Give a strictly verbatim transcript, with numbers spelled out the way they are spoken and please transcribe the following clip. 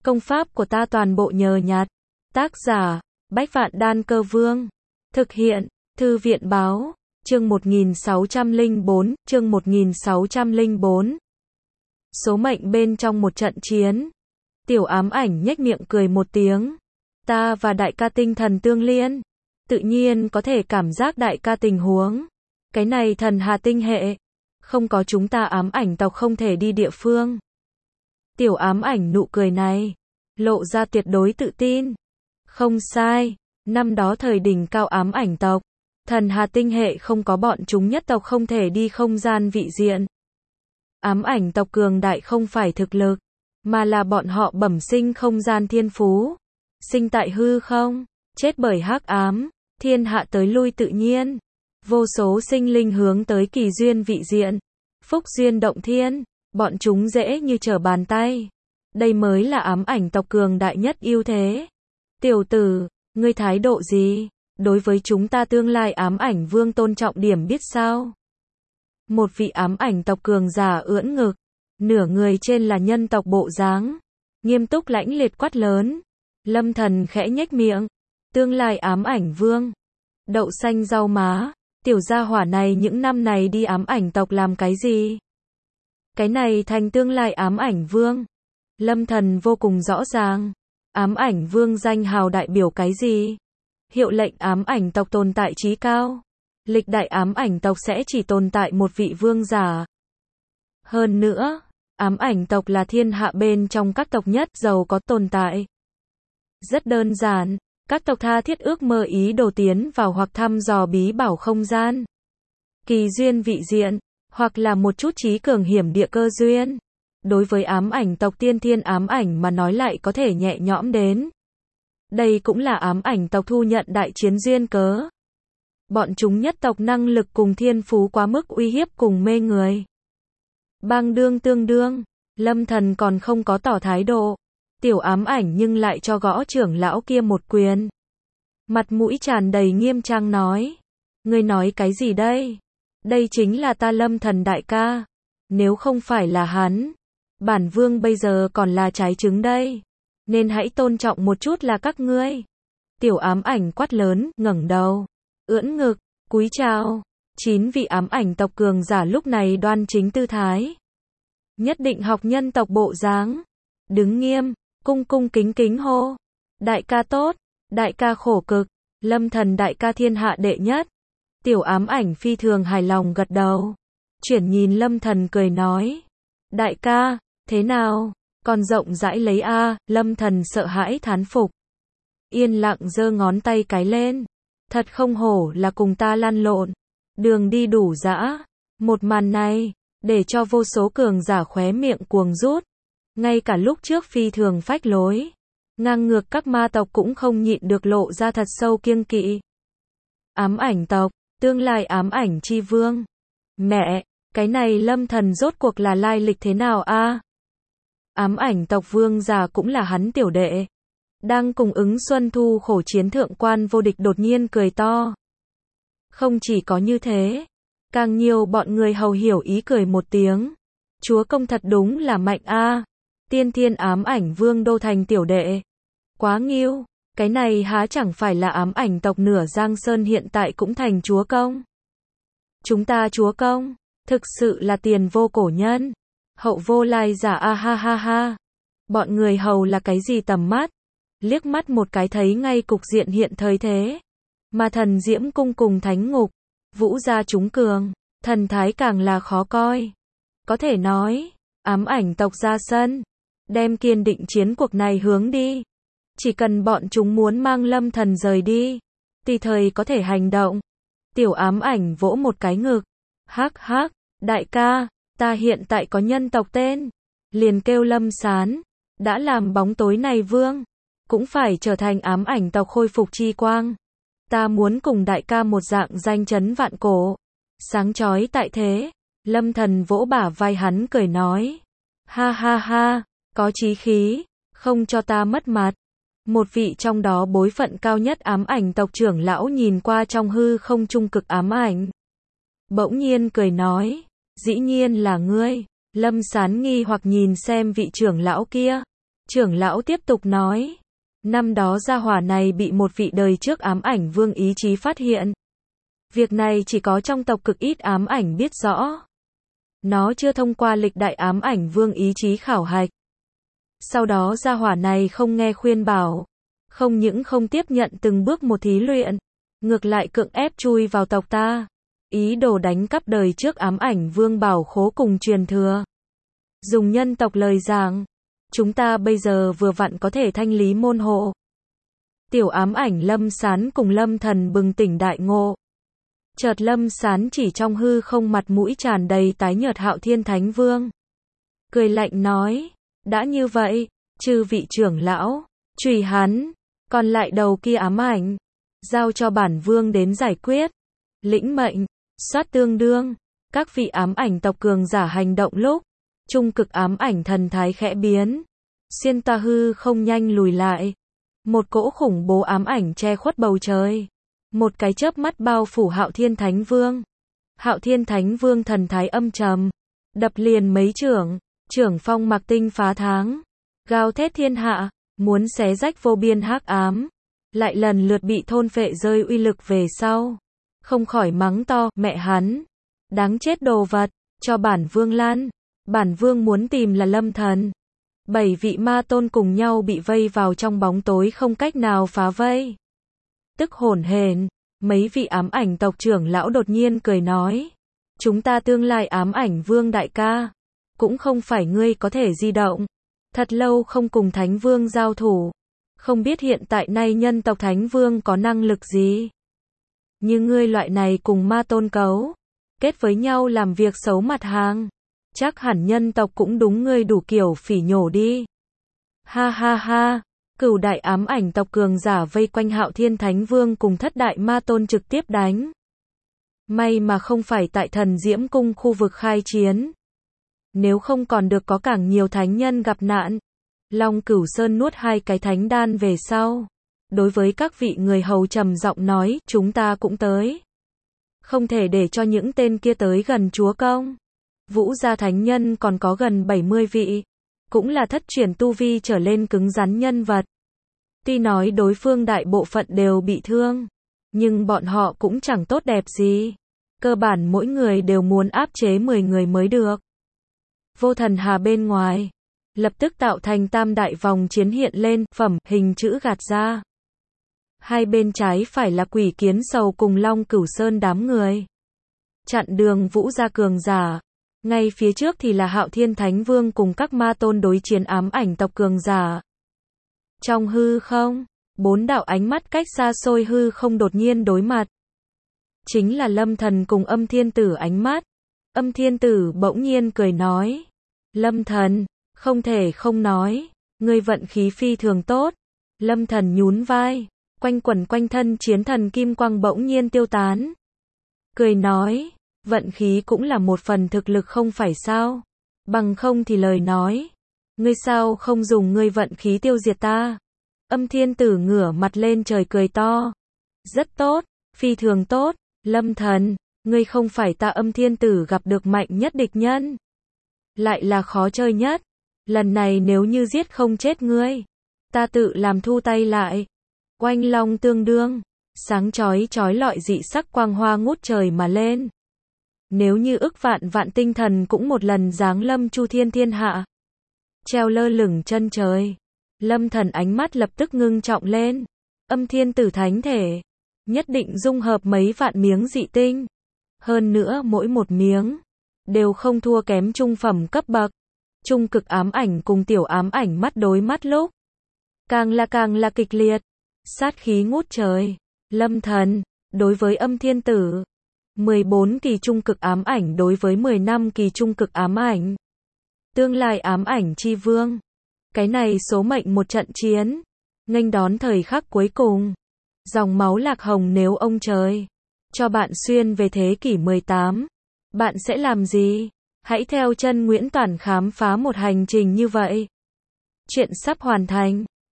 Công pháp của ta toàn bộ nhờ nhặt. Tác giả, Bách Vạn Đan Cơ Vương. Thực hiện, Thư viện báo, chương một nghìn sáu trăm lẻ bốn, chương một nghìn sáu trăm lẻ bốn. Số mệnh bên trong một trận chiến. Tiểu ám ảnh nhếch miệng cười một tiếng. Ta và đại ca tinh thần tương liên. Tự nhiên có thể cảm giác đại ca tình huống. Cái này thần hà tinh hệ. Không có chúng ta ám ảnh tộc không thể đi địa phương. Tiểu ám ảnh nụ cười này. Lộ ra tuyệt đối tự tin. Không sai. Năm đó thời đỉnh cao ám ảnh tộc. Thần hà tinh hệ không có bọn chúng nhất tộc không thể đi không gian vị diện. Ám ảnh tộc cường đại không phải thực lực. Mà là bọn họ bẩm sinh không gian thiên phú. Sinh tại hư không. Chết bởi hắc ám. Thiên hạ tới lui tự nhiên. Vô số sinh linh hướng tới kỳ duyên vị diện. Phúc duyên động thiên. Bọn chúng dễ như trở bàn tay. Đây mới là ám ảnh tộc cường đại nhất ưu thế. Tiểu tử, ngươi thái độ gì? Đối với chúng ta tương lai ám ảnh vương tôn trọng điểm biết sao? Một vị ám ảnh tộc cường giả ưỡn ngực. Nửa người trên là nhân tộc bộ dáng. Nghiêm túc lãnh liệt quát lớn. Lâm Thần khẽ nhếch miệng. Tương lai ám ảnh vương. Đậu xanh rau má. Tiểu gia hỏa này những năm này đi ám ảnh tộc làm cái gì? Cái này thành tương lai ám ảnh vương. Lâm Thần vô cùng rõ ràng. Ám ảnh vương danh hào đại biểu cái gì? Hiệu lệnh ám ảnh tộc tồn tại trí cao. Lịch đại ám ảnh tộc sẽ chỉ tồn tại một vị vương giả. Hơn nữa, ám ảnh tộc là thiên hạ bên trong các tộc nhất giàu có tồn tại. Rất đơn giản, các tộc tha thiết ước mơ ý đồ tiến vào hoặc thăm dò bí bảo không gian. Kỳ duyên vị diện, hoặc là một chút trí cường hiểm địa cơ duyên. Đối với ám ảnh tộc tiên thiên ám ảnh mà nói lại có thể nhẹ nhõm đến. Đây cũng là ám ảnh tộc thu nhận đại chiến duyên cớ. Bọn chúng nhất tộc năng lực cùng thiên phú quá mức uy hiếp cùng mê người. Bang đương tương đương, Lâm Thần còn không có tỏ thái độ. Tiểu ám ảnh nhưng lại cho gõ trưởng lão kia một quyền. Mặt mũi tràn đầy nghiêm trang nói. Ngươi nói cái gì đây? Đây chính là ta Lâm Thần đại ca. Nếu không phải là hắn, bản vương bây giờ còn là trái trứng đây. Nên hãy tôn trọng một chút là các ngươi. Tiểu ám ảnh quát lớn, ngẩng đầu, ưỡn ngực, cúi chào. Chín vị ám ảnh tộc cường giả lúc này đoan chính tư thái. Nhất định học nhân tộc bộ dáng. Đứng nghiêm, cung cung kính kính hô. Đại ca tốt, đại ca khổ cực, Lâm Thần đại ca thiên hạ đệ nhất. Tiểu ám ảnh phi thường hài lòng gật đầu. Chuyển nhìn Lâm Thần cười nói. Đại ca, thế nào? Còn rộng rãi lấy a, Lâm Thần sợ hãi thán phục. Yên lặng giơ ngón tay cái lên. Thật không hổ là cùng ta lăn lộn. Đường đi đủ dã. Một màn này, để cho vô số cường giả khóe miệng cuồng rút. Ngay cả lúc trước phi thường phách lối. Ngang ngược các ma tộc cũng không nhịn được lộ ra thật sâu kiêng kỵ. Ám ảnh tộc, tương lai ám ảnh chi vương. Mẹ, cái này Lâm Thần rốt cuộc là lai lịch thế nào a? Ám ảnh tộc vương già cũng là hắn tiểu đệ. Đang cùng ứng xuân thu khổ chiến thượng quan vô địch đột nhiên cười to. Không chỉ có như thế, càng nhiều bọn người hầu hiểu ý cười một tiếng. Chúa công thật đúng là mạnh a. Tiên thiên ám ảnh vương đô thành tiểu đệ. Quá nghiêu, cái này há chẳng phải là ám ảnh tộc nửa Giang Sơn hiện tại cũng thành chúa công. Chúng ta chúa công, thực sự là tiền vô cổ nhân. Hậu vô lai giả a ha ha ha. Bọn người hầu là cái gì tầm mắt? Liếc mắt một cái thấy ngay cục diện hiện thời thế. Mà thần diễm cung cùng thánh ngục, vũ gia chúng cường, thần thái càng là khó coi. Có thể nói, ám ảnh tộc ra sân, đem kiên định chiến cuộc này hướng đi. Chỉ cần bọn chúng muốn mang Lâm Thần rời đi, tùy thời có thể hành động. Tiểu ám ảnh vỗ một cái ngực. Hắc hắc, đại ca, ta hiện tại có nhân tộc tên. Liền kêu Lâm Sán. Đã làm bóng tối này vương. Cũng phải trở thành ám ảnh tộc khôi phục chi quang. Ta muốn cùng đại ca một dạng danh chấn vạn cổ. Sáng chói tại thế. Lâm Thần vỗ bả vai hắn cười nói. Ha ha ha, có chí khí, không cho ta mất mặt. Một vị trong đó bối phận cao nhất ám ảnh tộc trưởng lão nhìn qua trong hư không trung cực ám ảnh. Bỗng nhiên cười nói. Dĩ nhiên là ngươi. Lâm Sán nghi hoặc nhìn xem vị trưởng lão kia. Trưởng lão tiếp tục nói. Năm đó gia hỏa này bị một vị đời trước ám ảnh vương ý chí phát hiện. Việc này chỉ có trong tộc cực ít ám ảnh biết rõ. Nó chưa thông qua lịch đại ám ảnh vương ý chí khảo hạch. Sau đó gia hỏa này không nghe khuyên bảo. Không những không tiếp nhận từng bước một thí luyện. Ngược lại cưỡng ép chui vào tộc ta. Ý đồ đánh cắp đời trước ám ảnh vương bảo khố cùng truyền thừa. Dùng nhân tộc lời giảng. Chúng ta bây giờ vừa vặn có thể thanh lý môn hộ. Tiểu ám ảnh Lâm Sán cùng Lâm Thần bừng tỉnh đại ngộ. Chợt Lâm Sán chỉ trong hư không mặt mũi tràn đầy tái nhợt Hạo Thiên Thánh Vương. Cười lạnh nói, đã như vậy, chư vị trưởng lão, trùy hắn, còn lại đầu kia ám ảnh, giao cho bản vương đến giải quyết. Lĩnh mệnh, soát tương đương, các vị ám ảnh tộc cường giả hành động lúc, trung cực ám ảnh thần thái khẽ biến, xuyên toa hư không nhanh lùi lại. Một cỗ khủng bố ám ảnh che khuất bầu trời. Một cái chớp mắt bao phủ Hạo Thiên Thánh Vương. Hạo Thiên Thánh Vương thần thái âm trầm, đập liền mấy chưởng, chưởng phong mặc tinh phá tháng, gào thét thiên hạ, muốn xé rách vô biên hắc ám, lại lần lượt bị thôn phệ rơi uy lực về sau. Không khỏi mắng to, mẹ hắn, đáng chết đồ vật, cho bản vương lan. Bản vương muốn tìm là Lâm Thần. Bảy vị ma tôn cùng nhau bị vây vào trong bóng tối không cách nào phá vây. Tức hổn hển, mấy vị ám ảnh tộc trưởng lão đột nhiên cười nói. Chúng ta tương lai ám ảnh vương đại ca. Cũng không phải ngươi có thể di động. Thật lâu không cùng Thánh Vương giao thủ. Không biết hiện tại nay nhân tộc Thánh Vương có năng lực gì. Như ngươi loại này cùng ma tôn cấu. Kết với nhau làm việc xấu mặt hàng. Chắc hẳn nhân tộc cũng đúng ngươi đủ kiểu phỉ nhổ đi. Ha ha ha. Cửu đại ám ảnh tộc cường giả vây quanh Hạo Thiên Thánh Vương cùng thất đại ma tôn trực tiếp đánh. May mà không phải tại Thần Diễm Cung khu vực khai chiến. Nếu không còn được có càng nhiều thánh nhân gặp nạn. Long Cửu Sơn nuốt hai cái thánh đan về sau. Đối với các vị người hầu trầm giọng nói, chúng ta cũng tới. Không thể để cho những tên kia tới gần chúa công. Vũ gia thánh nhân còn có gần bảy mươi vị. Cũng là thất truyền tu vi trở lên cứng rắn nhân vật. Tuy nói đối phương đại bộ phận đều bị thương. Nhưng bọn họ cũng chẳng tốt đẹp gì. Cơ bản mỗi người đều muốn áp chế mười người mới được. Vô thần hà bên ngoài. Lập tức tạo thành tam đại vòng chiến hiện lên, phẩm, hình chữ gạt ra. Hai bên trái phải là Quỷ Kiến Sầu cùng Long Cửu Sơn đám người. Chặn đường Vũ gia cường giả. Ngay phía trước thì là Hạo Thiên Thánh Vương cùng các ma tôn đối chiến ám ảnh tộc cường giả. Trong hư không, bốn đạo ánh mắt cách xa xôi hư không đột nhiên đối mặt. Chính là Lâm Thần cùng Âm Thiên Tử ánh mắt. Âm Thiên Tử bỗng nhiên cười nói. Lâm Thần, không thể không nói, ngươi vận khí phi thường tốt. Lâm Thần nhún vai, quanh quẩn quanh thân chiến thần kim quang bỗng nhiên tiêu tán. Cười nói, vận khí cũng là một phần thực lực không phải sao? Bằng không thì lời nói, ngươi sao không dùng ngươi vận khí tiêu diệt ta? Âm Thiên Tử ngửa mặt lên trời cười to. Rất tốt, phi thường tốt, Lâm Thần, ngươi không phải ta Âm Thiên Tử gặp được mạnh nhất địch nhân. Lại là khó chơi nhất. Lần này nếu như giết không chết ngươi, ta tự làm thu tay lại. Oanh long tương đương, sáng chói chói lọi dị sắc quang hoa ngút trời mà lên. Nếu như ức vạn vạn tinh thần cũng một lần giáng lâm chu thiên thiên hạ. Treo lơ lửng chân trời. Lâm Thần ánh mắt lập tức ngưng trọng lên. Âm Thiên Tử thánh thể. Nhất định dung hợp mấy vạn miếng dị tinh. Hơn nữa mỗi một miếng. Đều không thua kém trung phẩm cấp bậc. Trung cực ám ảnh cùng tiểu ám ảnh mắt đối mắt lúc. Càng là càng là kịch liệt. Sát khí ngút trời. Lâm Thần, đối với Âm Thiên Tử. mười bốn kỳ trung cực ám ảnh đối với mười lăm kỳ trung cực ám ảnh. Tương lai ám ảnh chi vương. Cái này số mệnh một trận chiến. Nghênh đón thời khắc cuối cùng. Dòng máu lạc hồng nếu ông trời. Cho bạn xuyên về thế kỷ mười tám. Bạn sẽ làm gì? Hãy theo chân Nguyễn Toản khám phá một hành trình như vậy. Chuyện sắp hoàn thành.